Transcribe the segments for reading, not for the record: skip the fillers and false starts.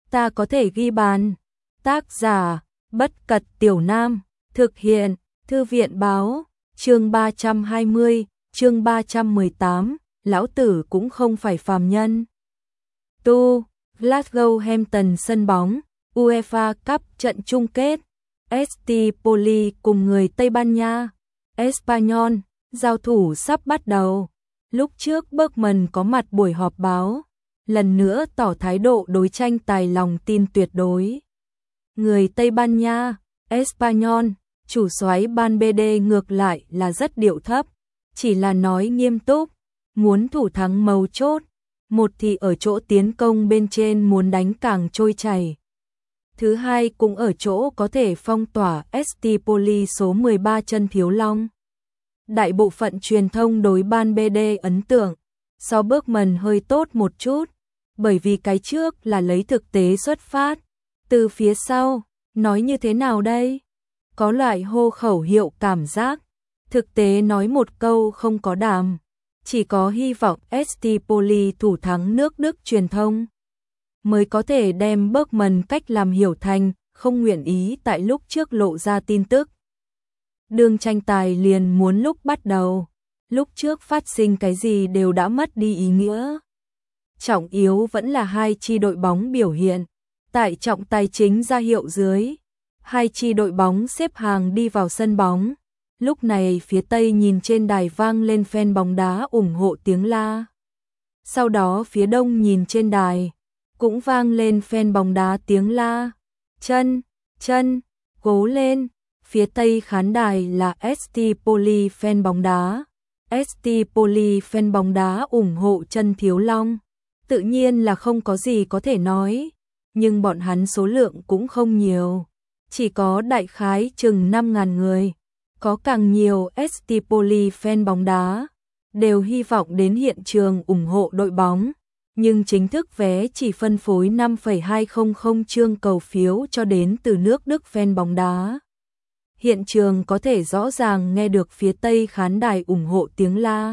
ta có thể ghi bàn. Tác giả, Bất Cật Tiểu Nam, thực hiện, Thư viện báo, chương 320, chương 318, lão tử cũng không phải phàm nhân. Glasgow-Hampton sân bóng, UEFA Cup trận chung kết, ST Poli cùng người Tây Ban Nha, Espanyol, giao thủ sắp bắt đầu. Lúc trước Bergman có mặt buổi họp báo, lần nữa tỏ thái độ đối tranh tài lòng tin tuyệt đối. Người Tây Ban Nha, Espanyol, chủ soái Ban BD ngược lại là rất điệu thấp, chỉ là nói nghiêm túc, muốn thủ thắng mấu chốt, một thì ở chỗ tiến công bên trên muốn đánh càng trôi chảy. Thứ hai cũng ở chỗ có thể phong tỏa ST Poli số 13 chân thiếu long. Đại bộ phận truyền thông đối Ban BD ấn tượng, so Bergman hơi tốt một chút, bởi vì cái trước là lấy thực tế xuất phát, từ phía sau, nói như thế nào đây? Có loại hô khẩu hiệu cảm giác, thực tế nói một câu không có đàm, chỉ có hy vọng ST Poli thủ thắng nước Đức truyền thông, mới có thể đem Bergman cách làm hiểu thành, không nguyện ý tại lúc trước lộ ra tin tức. Đường tranh tài liền muốn lúc bắt đầu, lúc trước phát sinh cái gì đều đã mất đi ý nghĩa. Trọng yếu vẫn là hai chi đội bóng biểu hiện, tại trọng tài chính ra hiệu dưới, hai chi đội bóng xếp hàng đi vào sân bóng. Lúc này phía Tây nhìn trên đài vang lên fan bóng đá ủng hộ tiếng la. Sau đó phía Đông nhìn trên đài, cũng vang lên fan bóng đá tiếng la. Chân, chân, cố lên. Phía Tây khán đài là ST Poli fan bóng đá. ST Poli fan bóng đá ủng hộ chân thiếu long. Tự nhiên là không có gì có thể nói, nhưng bọn hắn số lượng cũng không nhiều, chỉ có đại khái chừng 5.000 người. Có càng nhiều ST Poli fan bóng đá đều hy vọng đến hiện trường ủng hộ đội bóng, nhưng chính thức vé chỉ phân phối 5,200 chương cầu phiếu cho đến từ nước Đức fan bóng đá. Hiện trường có thể rõ ràng nghe được phía Tây khán đài ủng hộ tiếng la.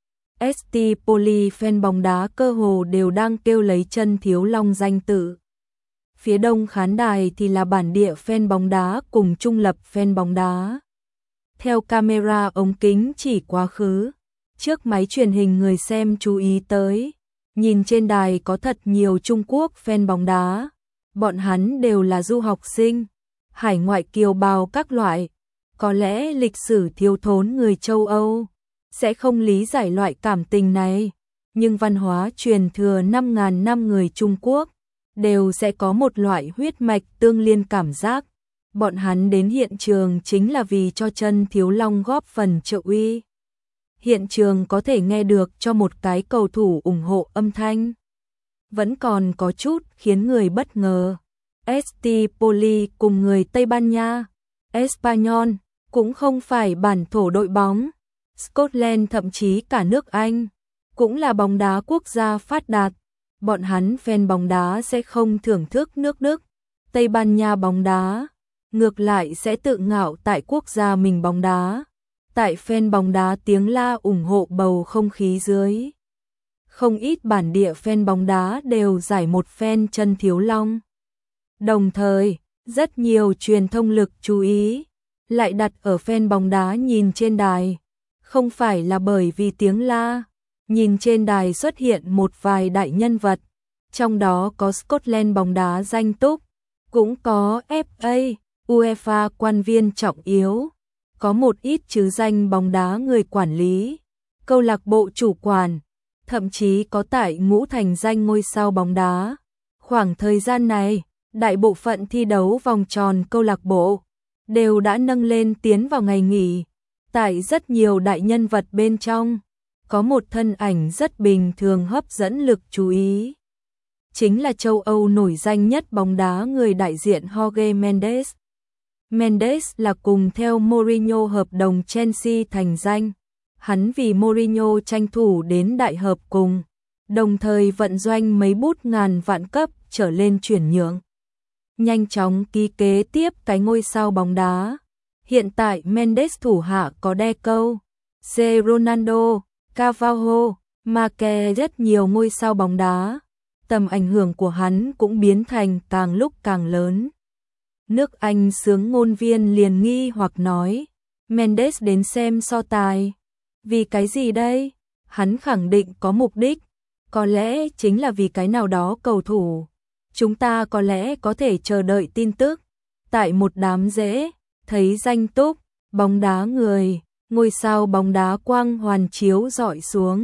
ST Poli fan bóng đá cơ hồ đều đang kêu lấy chân thiếu long danh tự. Phía Đông khán đài thì là bản địa fan bóng đá cùng trung lập fan bóng đá. Theo camera ống kính chỉ quá khứ, trước máy truyền hình người xem chú ý tới, nhìn trên đài có thật nhiều Trung Quốc fan bóng đá, bọn hắn đều là du học sinh, hải ngoại kiều bào các loại, có lẽ lịch sử thiếu thốn người châu Âu sẽ không lý giải loại cảm tình này, nhưng văn hóa truyền thừa 5.000 năm người Trung Quốc đều sẽ có một loại huyết mạch tương liên cảm giác. Bọn hắn đến hiện trường chính là vì cho chân thiếu long góp phần trợ uy. Hiện trường có thể nghe được cho một cái cầu thủ ủng hộ âm thanh. Vẫn còn có chút khiến người bất ngờ. ST Poli cùng người Tây Ban Nha, Espanyol cũng không phải bản thổ đội bóng. Scotland thậm chí cả nước Anh cũng là bóng đá quốc gia phát đạt. Bọn hắn fan bóng đá sẽ không thưởng thức nước Đức, Tây Ban Nha bóng đá, ngược lại sẽ tự ngạo tại quốc gia mình bóng đá. Tại fan bóng đá tiếng la ủng hộ bầu không khí dưới, không ít bản địa fan bóng đá đều giải một fan chân thiếu long. Đồng thời, rất nhiều truyền thông lực chú ý lại đặt ở fan bóng đá nhìn trên đài, không phải là bởi vì tiếng la. Nhìn trên đài xuất hiện một vài đại nhân vật, trong đó có Scotland bóng đá danh túc, cũng có FA, UEFA quan viên trọng yếu, có một ít chứ danh bóng đá người quản lý, câu lạc bộ chủ quản, thậm chí có tại ngũ thành danh ngôi sao bóng đá. Khoảng thời gian này, đại bộ phận thi đấu vòng tròn câu lạc bộ đều đã nâng lên tiến vào ngày nghỉ. Tại rất nhiều đại nhân vật bên trong, có một thân ảnh rất bình thường hấp dẫn lực chú ý. Chính là châu Âu nổi danh nhất bóng đá người đại diện Jorge Mendes. Mendes là cùng theo Mourinho hợp đồng Chelsea thành danh. Hắn vì Mourinho tranh thủ đến đại hợp cùng, đồng thời vận doanh mấy bút ngàn vạn cấp trở lên chuyển nhượng. Nhanh chóng ký kế tiếp cái ngôi sao bóng đá. Hiện tại Mendes thủ hạ có Deco, C. Ronaldo, Carvalho, Marquez, rất nhiều ngôi sao bóng đá. tầm ảnh hưởng của hắn cũng biến thành càng lúc càng lớn. Nước Anh xướng ngôn viên liền nghi hoặc nói, Mendes đến xem so tài. Vì cái gì đây? Hắn khẳng định có mục đích, có lẽ chính là vì cái nào đó cầu thủ. Chúng ta có lẽ có thể chờ đợi tin tức. Tại một đám rễ, thấy danh túc, bóng đá người, ngôi sao bóng đá quang hoàn chiếu rọi xuống.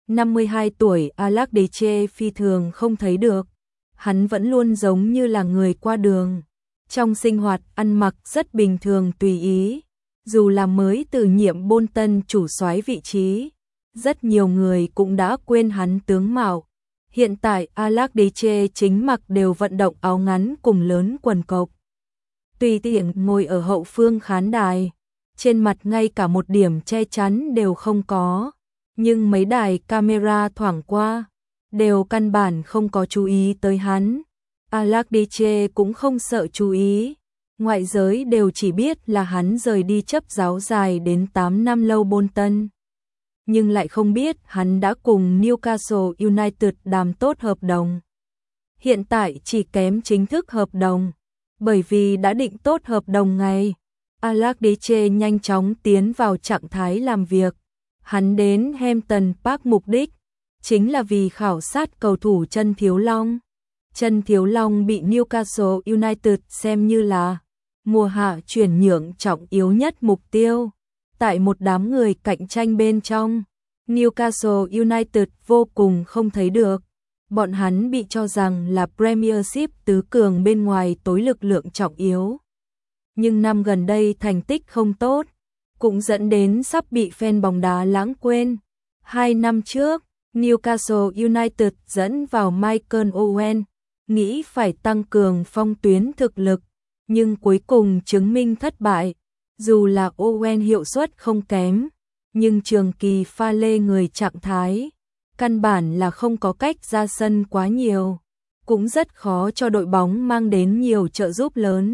52 tuổi Aladeiche phi thường không thấy được. Hắn vẫn luôn giống như là người qua đường. Trong sinh hoạt ăn mặc rất bình thường tùy ý. Dù là mới từ nhiệm Bolton chủ soái vị trí, rất nhiều người cũng đã quên hắn tướng mạo. Hiện tại Aladeiche chính mặc đều vận động áo ngắn cùng lớn quần cộc. Tùy tiện ngồi ở hậu phương khán đài, trên mặt ngay cả một điểm che chắn đều không có, nhưng mấy đài camera thoảng qua, đều căn bản không có chú ý tới hắn. Aladeiche cũng không sợ chú ý, ngoại giới đều chỉ biết là hắn rời đi chấp giáo dài đến 8 năm lâu Bolton. Nhưng lại không biết hắn đã cùng Newcastle United đàm tốt hợp đồng. Hiện tại chỉ kém chính thức hợp đồng, bởi vì đã định tốt hợp đồng ngày. Aladeiche nhanh chóng tiến vào trạng thái làm việc. Hắn đến Hampton Park mục đích chính là vì khảo sát cầu thủ Chân Thiếu Long. Chân Thiếu Long bị Newcastle United xem như là mùa hạ chuyển nhượng trọng yếu nhất mục tiêu. Tại một đám người cạnh tranh bên trong, Newcastle United vô cùng không thấy được. Bọn hắn bị cho rằng là Premiership tứ cường bên ngoài tối lực lượng trọng yếu. Nhưng năm gần đây thành tích không tốt, cũng dẫn đến sắp bị fan bóng đá lãng quên. 2 năm trước, Newcastle United dẫn vào Michael Owen, nghĩ phải tăng cường phong tuyến thực lực, nhưng cuối cùng chứng minh thất bại. Dù là Owen hiệu suất không kém, nhưng trường kỳ pha lê người trạng thái, căn bản là không có cách ra sân quá nhiều, cũng rất khó cho đội bóng mang đến nhiều trợ giúp lớn.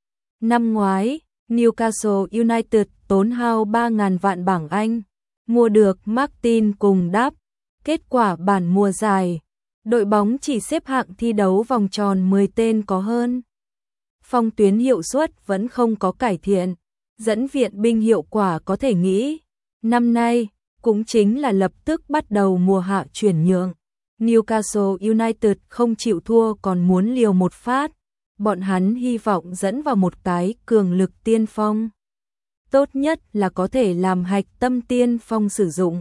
Năm ngoái, Newcastle United tốn hao 3.000 vạn bảng Anh, mua được Martin cùng Đáp. Kết quả bản mùa giải, đội bóng chỉ xếp hạng thi đấu vòng tròn 10 tên có hơn. Phong tuyến hiệu suất vẫn không có cải thiện, dẫn viện binh hiệu quả có thể nghĩ. Năm nay, cũng chính là lập tức bắt đầu mùa hạ chuyển nhượng. Newcastle United không chịu thua còn muốn liều một phát. Bọn hắn hy vọng dẫn vào một cái cường lực tiên phong. Tốt nhất là có thể làm hạch tâm tiên phong sử dụng.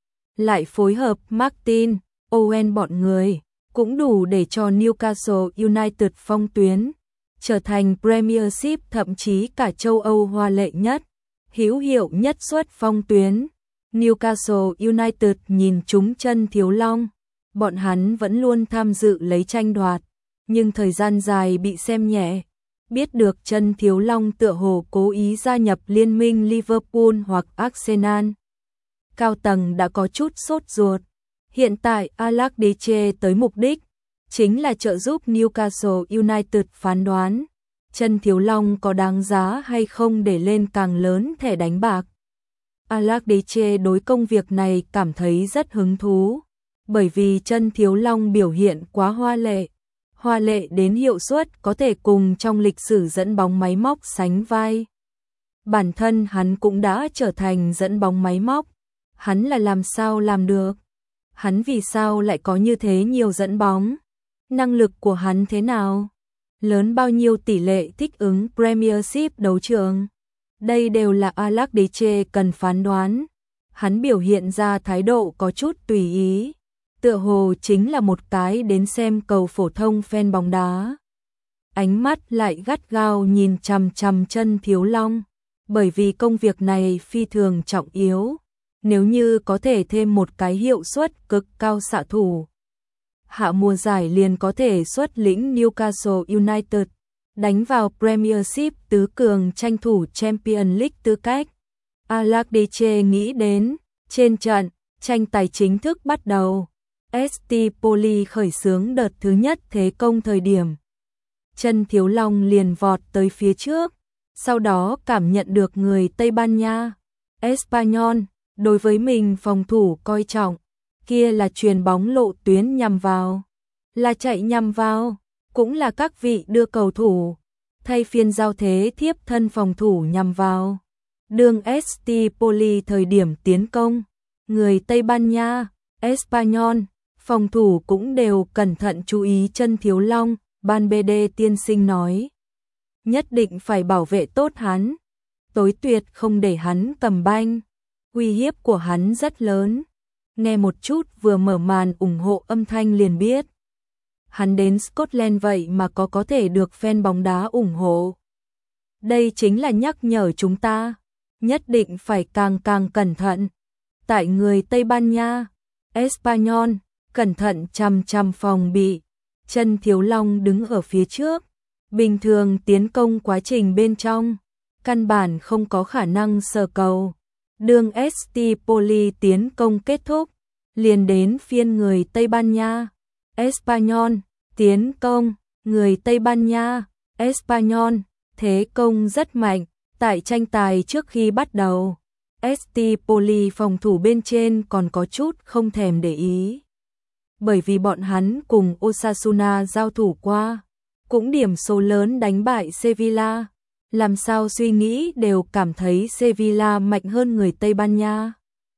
Lại phối hợp Martin, Owen bọn người, cũng đủ để cho Newcastle United phong tuyến, trở thành Premiership thậm chí cả châu Âu hoa lệ nhất, hữu hiệu nhất suất phong tuyến. Newcastle United nhìn trúng Chân Thiếu Long, bọn hắn vẫn luôn tham dự lấy tranh đoạt, nhưng thời gian dài bị xem nhẹ. Biết được Chân Thiếu Long tựa hồ cố ý gia nhập liên minh Liverpool hoặc Arsenal, cao tầng đã có chút sốt ruột. Hiện tại Aladeiche tới mục đích chính là trợ giúp Newcastle United phán đoán Chân Thiếu Long có đáng giá hay không để lên càng lớn thẻ đánh bạc. Aladeiche đối công việc này cảm thấy rất hứng thú, bởi vì Chân Thiếu Long biểu hiện quá hoa lệ đến hiệu suất có thể cùng trong lịch sử dẫn bóng máy móc sánh vai. Bản thân hắn cũng đã trở thành dẫn bóng máy móc, hắn là làm sao làm được? Hắn vì sao lại có như thế nhiều dẫn bóng? Năng lực của hắn thế nào? Lớn bao nhiêu tỷ lệ thích ứng Premiership đấu trường? Đây đều là Aladeiche cần phán đoán. Hắn biểu hiện ra thái độ có chút tùy ý, tựa hồ chính là một cái đến xem cầu phổ thông fan bóng đá. Ánh mắt lại gắt gao nhìn chằm chằm Chân Thiếu Long, bởi vì công việc này phi thường trọng yếu. Nếu như có thể thêm một cái hiệu suất cực cao xạ thủ, hạ mùa giải liền có thể xuất lĩnh Newcastle United đánh vào Premiership tứ cường, tranh thủ Champions League tư cách. Aladeiche nghĩ đến, trên trận, tranh tài chính thức bắt đầu. ST Poli khởi xướng đợt thứ nhất thế công thời điểm. Chân Thiếu Long liền vọt tới phía trước, sau đó cảm nhận được người Tây Ban Nha, Espanyol, đối với mình phòng thủ coi trọng, kia là chuyền bóng lộ tuyến nhằm vào. là chạy nhằm vào, cũng là các vị đưa cầu thủ, thay phiên giao thế thiếp thân phòng thủ nhằm vào. Đường ST Poli thời điểm tiến công, người Tây Ban Nha, Espanyol, phòng thủ cũng đều cẩn thận chú ý chân Thiếu Long, Valverde tiên sinh nói. Nhất định phải bảo vệ tốt hắn, tối tuyệt không để hắn cầm banh, uy hiếp của hắn rất lớn. Nghe một chút vừa mở màn ủng hộ âm thanh liền biết. Hắn đến Scotland vậy mà có thể được fan bóng đá ủng hộ. Đây chính là nhắc nhở chúng ta, nhất định phải càng cẩn thận. Tại người Tây Ban Nha, Espanyol, cẩn thận chằm phòng bị, chân Thiếu Long đứng ở phía trước. Bình thường tiến công quá trình bên trong, căn bản không có khả năng sờ cầu. Đường ST Poli tiến công kết thúc, liền đến phiên người Tây Ban Nha, Espanyol, tiến công, người Tây Ban Nha, Espanyol, thế công rất mạnh, tại tranh tài trước khi bắt đầu. ST Poli phòng thủ bên trên còn có chút không thèm để ý. Bởi vì bọn hắn cùng Osasuna giao thủ qua, cũng điểm số lớn đánh bại Sevilla, làm sao suy nghĩ đều cảm thấy Sevilla mạnh hơn người Tây Ban Nha.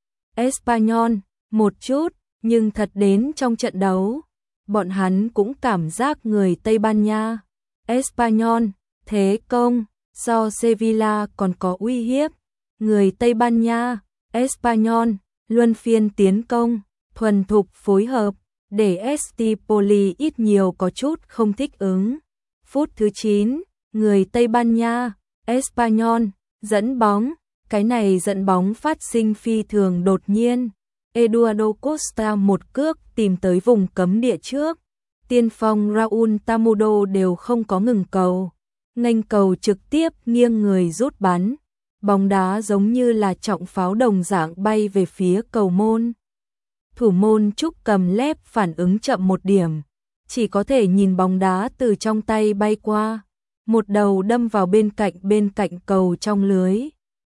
Espanyol, một chút, nhưng thật đến trong trận đấu, bọn hắn cũng cảm giác người Tây Ban Nha, Espanyol, thế công, so Sevilla còn có uy hiếp. Người Tây Ban Nha, Espanyol, luân phiên tiến công, thuần thục phối hợp, để ST Poli ít nhiều có chút không thích ứng. Phút thứ 9, người Tây Ban Nha, Espanyol, dẫn bóng, cái này dẫn bóng phát sinh phi thường đột nhiên. Eduardo Costa một cước tìm tới vùng cấm địa trước, tiên phong Raúl Tamudo đều không có ngừng cầu, nghênh cầu trực tiếp nghiêng người rút bắn, bóng đá giống như là trọng pháo đồng dạng bay về phía cầu môn. Thủ môn Trúc Cầm Lép phản ứng chậm một điểm, chỉ có thể nhìn bóng đá từ trong tay bay qua, một đầu đâm vào bên cạnh cầu trong lưới.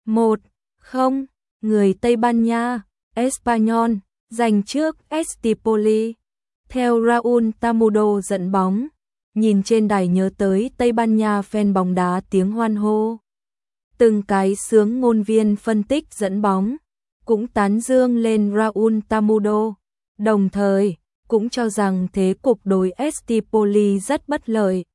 1-0, người Tây Ban Nha, Espanyol, giành trước ST Poli. Theo Raúl Tamudo dẫn bóng, nhìn trên đài nhớ tới Tây Ban Nha fan bóng đá tiếng hoan hô. Từng cái sướng ngôn viên phân tích dẫn bóng, cũng tán dương lên Raúl Tamudo, đồng thời cũng cho rằng thế cục đối ST Poli rất bất lợi.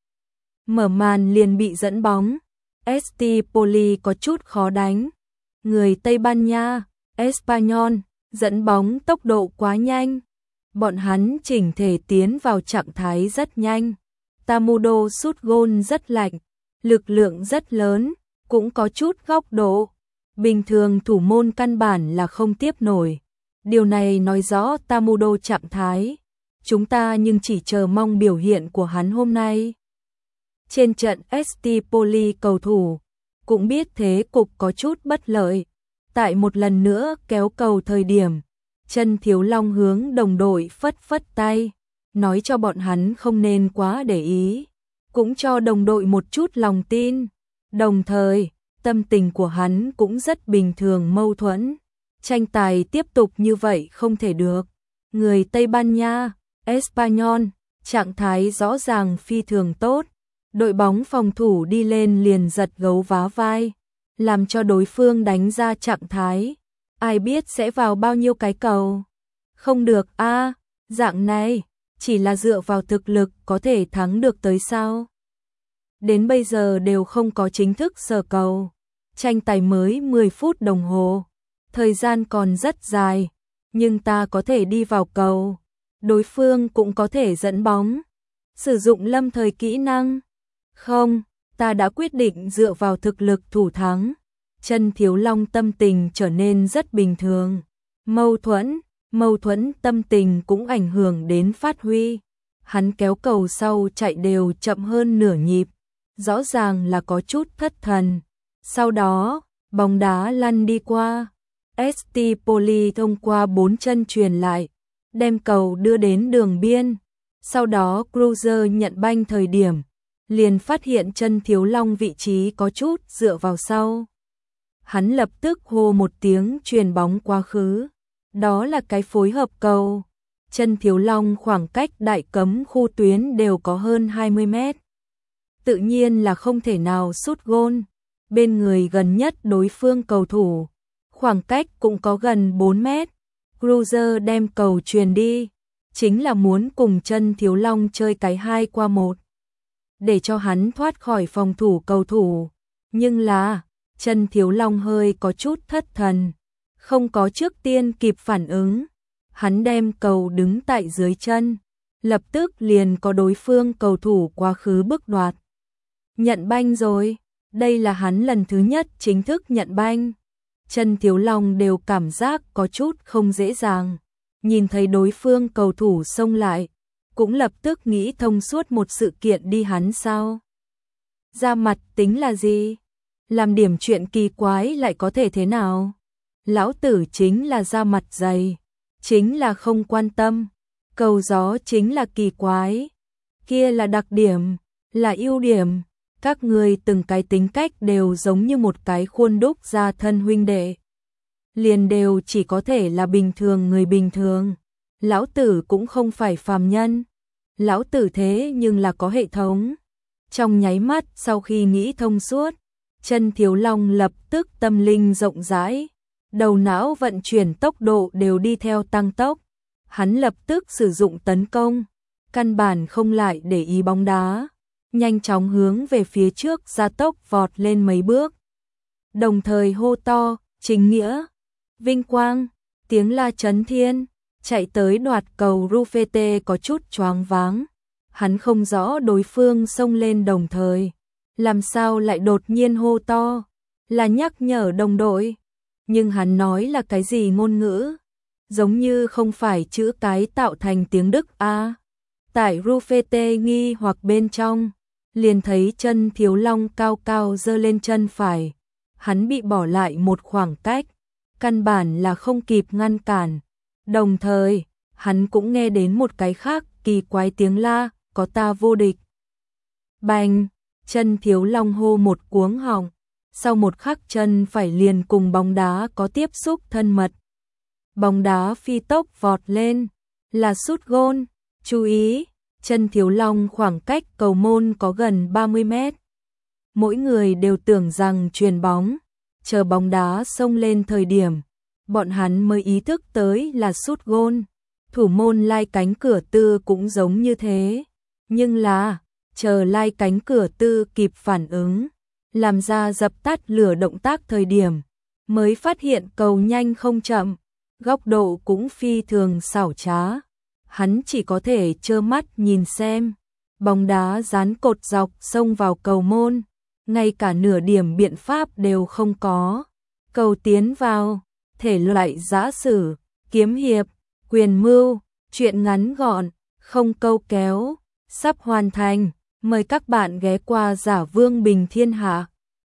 Mở màn liền bị dẫn bóng, ST Poli có chút khó đánh. Người Tây Ban Nha, Espanyol, dẫn bóng tốc độ quá nhanh. Bọn hắn chỉnh thể tiến vào trạng thái rất nhanh. Tamudo sút gôn rất lạnh, lực lượng rất lớn, cũng có chút góc độ. Bình thường thủ môn căn bản là không tiếp nổi. Điều này nói rõ Tamudo trạng thái. Chúng ta nhưng chỉ chờ mong biểu hiện của hắn hôm nay. Trên trận ST Poli cầu thủ cũng biết thế cục có chút bất lợi. Tại một lần nữa kéo cầu thời điểm, chân Thiếu Long hướng đồng đội phất tay, nói cho bọn hắn không nên quá để ý, cũng cho đồng đội một chút lòng tin. Đồng thời, tâm tình của hắn cũng rất bình thường mâu thuẫn. Tranh tài tiếp tục như vậy không thể được. Người Tây Ban Nha, Espanyol, trạng thái rõ ràng phi thường tốt. Đội bóng phòng thủ đi lên liền giật gấu vá vai, làm cho đối phương đánh ra trạng thái. Ai biết sẽ vào bao nhiêu cái cầu. Không được a, dạng này, chỉ là dựa vào thực lực có thể thắng được tới sao? Đến bây giờ đều không có chính thức sờ cầu. Tranh tài mới 10 phút đồng hồ. Thời gian còn rất dài, nhưng ta có thể đi vào cầu. Đối phương cũng có thể dẫn bóng. Sử dụng lâm thời kỹ năng. Không, ta đã quyết định dựa vào thực lực thủ thắng. Chân Thiếu Long tâm tình trở nên rất bình thường. Mâu thuẫn tâm tình cũng ảnh hưởng đến phát huy. Hắn kéo cầu sau chạy đều chậm hơn nửa nhịp. Rõ ràng là có chút thất thần. Sau đó, bóng đá lăn đi qua. ST Poli thông qua 4 chân truyền lại, đem cầu đưa đến đường biên. Sau đó Cruiser nhận banh thời điểm, liền phát hiện chân Thiếu Long vị trí có chút dựa vào sau. Hắn lập tức hô một tiếng truyền bóng quá khứ. Đó là cái phối hợp cầu. Chân Thiếu Long khoảng cách đại cấm khu tuyến đều có hơn 20 mét. Tự nhiên là không thể nào sút gôn. Bên người gần nhất đối phương cầu thủ, khoảng cách cũng có gần 4 mét. Cruiser đem cầu truyền đi, chính là muốn cùng Chân Thiếu Long chơi cái 2 qua 1, để cho hắn thoát khỏi phòng thủ cầu thủ. Nhưng là, Chân Thiếu Long hơi có chút thất thần, không có trước tiên kịp phản ứng. Hắn đem cầu đứng tại dưới chân, lập tức liền có đối phương cầu thủ quá khứ bức đoạt. Nhận banh rồi, đây là hắn lần thứ nhất chính thức nhận banh. Chân Thiếu Long đều cảm giác có chút không dễ dàng. Nhìn thấy đối phương cầu thủ xông lại, cũng lập tức nghĩ thông suốt một sự kiện đi hắn sao. Ra mặt tính là gì? Làm điểm chuyện kỳ quái lại có thể thế nào? Lão tử chính là ra mặt dày, chính là không quan tâm. Cầu gió chính là kỳ quái, kia là đặc điểm, là ưu điểm. Các người từng cái tính cách đều giống như một cái khuôn đúc ra thân huynh đệ, liền đều chỉ có thể là bình thường người bình thường. Lão tử cũng không phải phàm nhân, lão tử thế nhưng là có hệ thống. Trong nháy mắt sau khi nghĩ thông suốt, Chân Thiếu Long lập tức tâm linh rộng rãi, đầu não vận chuyển tốc độ đều đi theo tăng tốc. Hắn lập tức sử dụng tấn công, căn bản không lại để ý bóng đá, nhanh chóng hướng về phía trước gia tốc vọt lên mấy bước. Đồng thời hô to, chính nghĩa, vinh quang, tiếng la chấn thiên, chạy tới đoạt cầu. Rufete có chút choáng váng, hắn không rõ đối phương xông lên đồng thời, làm sao lại đột nhiên hô to, là nhắc nhở đồng đội. Nhưng hắn nói là cái gì ngôn ngữ? Giống như không phải chữ cái tạo thành tiếng Đức a. Tại Rufete nghi hoặc bên trong, liền thấy Chân Thiếu Long cao cao giơ lên chân phải. Hắn bị bỏ lại một khoảng cách, căn bản là không kịp ngăn cản. Đồng thời, hắn cũng nghe đến một cái khác kỳ quái tiếng la, có ta vô địch. Bành, Chân Thiếu Long hô một cuống họng, sau một khắc chân phải liền cùng bóng đá có tiếp xúc thân mật. Bóng đá phi tốc vọt lên, là sút gôn. Chú ý, Chân Thiếu Long khoảng cách cầu môn có gần 30 mét. Mỗi người đều tưởng rằng chuyền bóng, chờ bóng đá xông lên thời điểm, bọn hắn mới ý thức tới là sút gôn. Thủ môn lai cánh cửa tư cũng giống như thế, nhưng là, chờ lai cánh cửa tư kịp phản ứng, làm ra dập tắt lửa động tác thời điểm, mới phát hiện cầu nhanh không chậm, góc độ cũng phi thường xảo trá. Hắn chỉ có thể trơ mắt nhìn xem, bóng đá dán cột dọc xông vào cầu môn, ngay cả nửa điểm biện pháp đều không có. Cầu tiến vào, thể loại giã sử, kiếm hiệp, quyền mưu, truyện ngắn gọn, không câu kéo, sắp hoàn thành. Mời các bạn ghé qua Giả Vương Bình Thiên Hạ.